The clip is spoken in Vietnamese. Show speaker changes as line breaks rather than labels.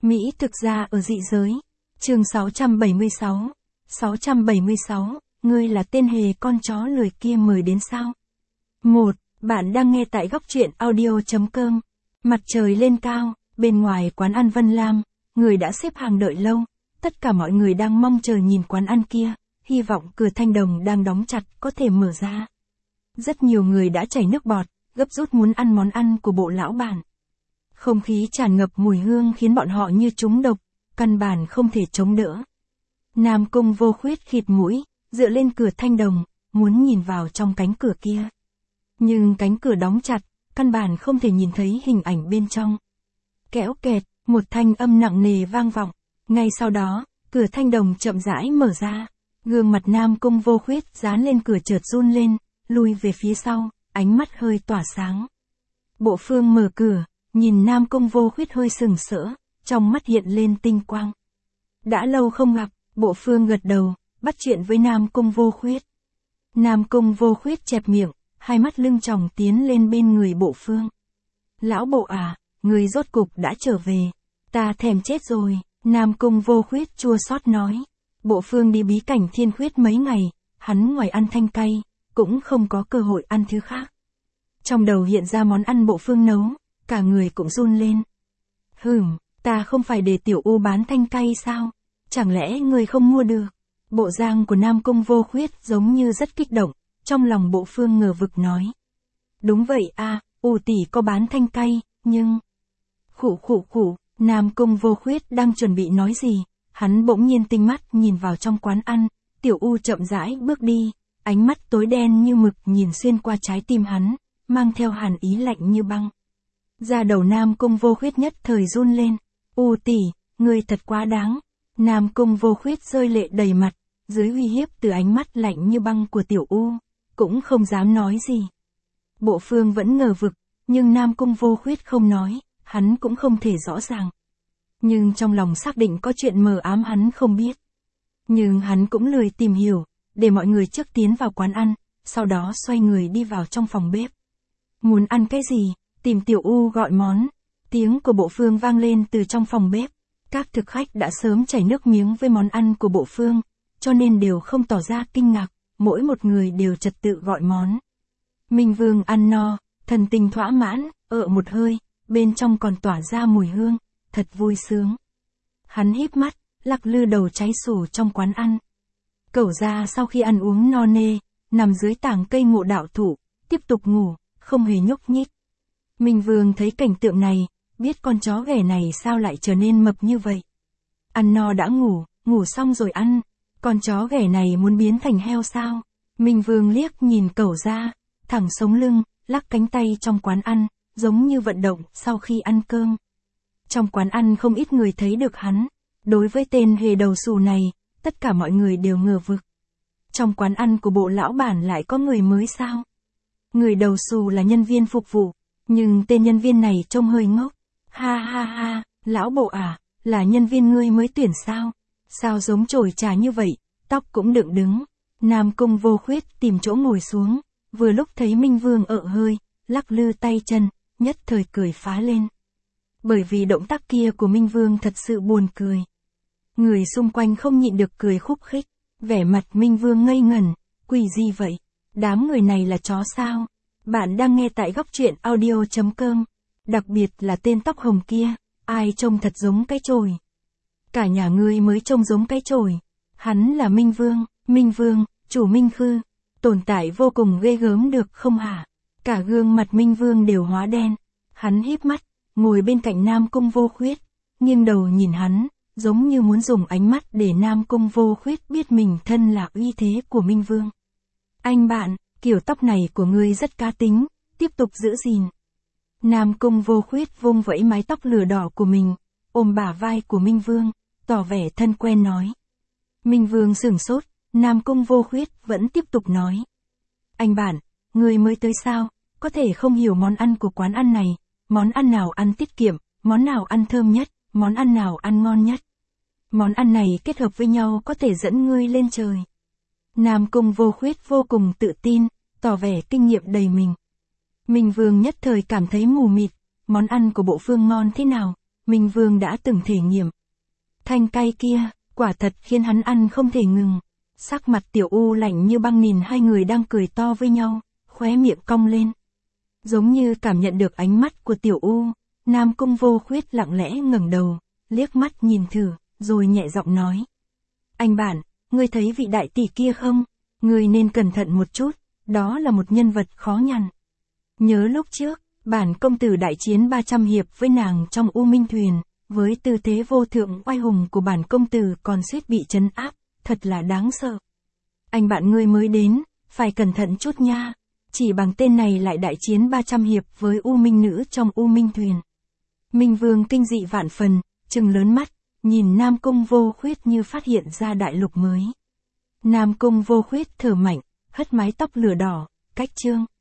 Mỹ thực ra ở dị giới. Chương 676. 676, ngươi là tên hề con chó lười kia mời đến sao? 1. Bạn đang nghe tại góc truyện audio.com. Mặt trời lên cao, bên ngoài quán ăn Vân Lam, người đã xếp hàng đợi lâu. Tất cả mọi người đang mong chờ nhìn quán ăn kia, hy vọng cửa thanh đồng đang đóng chặt có thể mở ra. Rất nhiều người đã chảy nước bọt, gấp rút muốn ăn món ăn của bộ lão bản. Không khí tràn ngập mùi hương khiến bọn họ như trúng độc, căn bản không thể chống đỡ. Nam Cung Vô Khuyết khịt mũi, dựa lên cửa thanh đồng, muốn nhìn vào trong cánh cửa kia. Nhưng cánh cửa đóng chặt, căn bản không thể nhìn thấy hình ảnh bên trong. Kéo kẹt, một thanh âm nặng nề vang vọng. Ngay sau đó, cửa thanh đồng chậm rãi mở ra. Gương mặt Nam Cung Vô Khuyết dán lên cửa chợt run lên, lui về phía sau, ánh mắt hơi tỏa sáng. Bộ Phương mở cửa, nhìn Nam Cung Vô Khuyết hơi sừng sỡ, trong mắt hiện lên tinh quang. Đã lâu không gặp, Bộ Phương gật đầu, bắt chuyện với Nam Cung Vô Khuyết. Nam Cung Vô Khuyết chẹp miệng, hai mắt lưng tròng tiến lên bên người Bộ Phương. Lão Bộ à, người rốt cục đã trở về. Ta thèm chết rồi, Nam Cung Vô Khuyết chua xót nói. Bộ Phương đi bí cảnh Thiên Khuyết mấy ngày, hắn ngoài ăn thanh cay, cũng không có cơ hội ăn thứ khác. Trong đầu hiện ra món ăn Bộ Phương nấu, cả người cũng run lên. Ta không phải để Tiểu U bán thanh cay sao? Chẳng lẽ người không mua được? Bộ dạng của Nam Cung Vô Khuyết giống như rất kích động, trong lòng Bộ Phương ngờ vực nói. Đúng vậy à, U tỷ có bán thanh cay, nhưng... Khụ, Nam Cung Vô Khuyết đang chuẩn bị nói gì, hắn bỗng nhiên tinh mắt nhìn vào trong quán ăn, Tiểu U chậm rãi bước đi, ánh mắt tối đen như mực nhìn xuyên qua trái tim hắn, mang theo hàn ý lạnh như băng. Da đầu Nam Cung Vô Khuyết nhất thời run lên. U tỷ, ngươi thật quá đáng. Nam Cung Vô Khuyết rơi lệ đầy mặt, dưới uy hiếp từ ánh mắt lạnh như băng của Tiểu U, cũng không dám nói gì. Bộ Phương vẫn ngờ vực, nhưng Nam Cung Vô Khuyết không nói, hắn cũng không thể rõ ràng. Nhưng trong lòng xác định có chuyện mờ ám hắn không biết. Nhưng hắn cũng lười tìm hiểu, để mọi người trước tiến vào quán ăn, sau đó xoay người đi vào trong phòng bếp. Muốn ăn cái gì, tìm Tiểu U gọi món. Tiếng của Bộ Phương vang lên từ trong phòng bếp. Các thực khách đã sớm chảy nước miếng với món ăn của Bộ Phương, cho nên đều không tỏ ra kinh ngạc, mỗi một người đều trật tự gọi món. Minh Vương ăn no, thần tình thỏa mãn, một hơi, bên trong còn tỏa ra mùi hương, thật vui sướng. Hắn híp mắt, lắc lư đầu cháy xù trong quán ăn. Cẩu Gia sau khi ăn uống no nê, nằm dưới tảng cây ngộ đạo thụ, tiếp tục ngủ, không hề nhúc nhích. Minh Vương thấy cảnh tượng này, biết con chó ghẻ này sao lại trở nên mập như vậy. Ăn no đã ngủ xong rồi ăn, con chó ghẻ này muốn biến thành heo sao? Minh Vương liếc nhìn Cẩu Gia, thẳng sống lưng, lắc cánh tay trong quán ăn, giống như vận động sau khi ăn cơm. Trong quán ăn không ít người thấy được hắn, đối với tên hề đầu xù này, tất cả mọi người đều ngờ vực. Trong quán ăn của bộ lão bản lại có người mới sao? Người đầu xù là nhân viên phục vụ, nhưng tên nhân viên này trông hơi ngốc. Ha, lão Bộ à, là nhân viên ngươi mới tuyển sao? Sao giống chổi trà như vậy, tóc cũng đựng đứng. Nam Cung Vô Khuyết tìm chỗ ngồi xuống, vừa lúc thấy Minh Vương hơi, lắc lư tay chân, nhất thời cười phá lên. Bởi vì động tác kia của Minh Vương thật sự buồn cười. Người xung quanh không nhịn được cười khúc khích, vẻ mặt Minh Vương ngây ngẩn, quỷ gì vậy? Đám người này là chó sao? Bạn đang nghe tại góc truyện audio.com. Đặc biệt là tên tóc hồng kia, ai trông thật giống cái chổi. Cả nhà ngươi mới trông giống cái chổi. Hắn là Minh Vương, chủ Minh Khư, tồn tại vô cùng ghê gớm được không hả? Cả gương mặt Minh Vương đều hóa đen. Hắn híp mắt, ngồi bên cạnh Nam Cung Vô Khuyết, nghiêng đầu nhìn hắn, giống như muốn dùng ánh mắt để Nam Cung Vô Khuyết biết mình thân là uy thế của Minh Vương. Anh bạn, kiểu tóc này của ngươi rất cá tính, tiếp tục giữ gìn. Nam Cung Vô Khuyết vung vẫy mái tóc lửa đỏ của mình, ôm bả vai của Minh Vương, tỏ vẻ thân quen nói. Minh Vương sửng sốt, Nam Cung Vô Khuyết vẫn tiếp tục nói. Anh bạn, người mới tới sao, có thể không hiểu món ăn của quán ăn này, món ăn nào ăn tiết kiệm, món nào ăn thơm nhất, món ăn nào ăn ngon nhất. Món ăn này kết hợp với nhau có thể dẫn ngươi lên trời. Nam Cung Vô Khuyết vô cùng tự tin, tỏ vẻ kinh nghiệm đầy mình. Minh Vương nhất thời cảm thấy mù mịt, món ăn của Bộ Phương ngon thế nào, Minh Vương đã từng thể nghiệm. Thanh cay kia, quả thật khiến hắn ăn không thể ngừng. Sắc mặt Tiểu U lạnh như băng nhìn hai người đang cười to với nhau, khóe miệng cong lên. Giống như cảm nhận được ánh mắt của Tiểu U, Nam Cung Vô Khuyết lặng lẽ ngẩng đầu, liếc mắt nhìn thử, rồi nhẹ giọng nói. Anh bạn, ngươi thấy vị đại tỷ kia không? Ngươi nên cẩn thận một chút, đó là một nhân vật khó nhằn. Nhớ lúc trước, bản công tử đại chiến 300 hiệp với nàng trong U Minh Thuyền, với tư thế vô thượng oai hùng của bản công tử còn suýt bị trấn áp, thật là đáng sợ. Anh bạn ngươi mới đến, phải cẩn thận chút nha. Chỉ bằng tên này lại đại chiến 300 hiệp với U Minh nữ trong U Minh Thuyền. Minh Vương kinh dị vạn phần, trừng lớn mắt, nhìn Nam Cung Vô Khuyết như phát hiện ra đại lục mới. Nam Cung Vô Khuyết thở mạnh, hất mái tóc lửa đỏ, cách chương.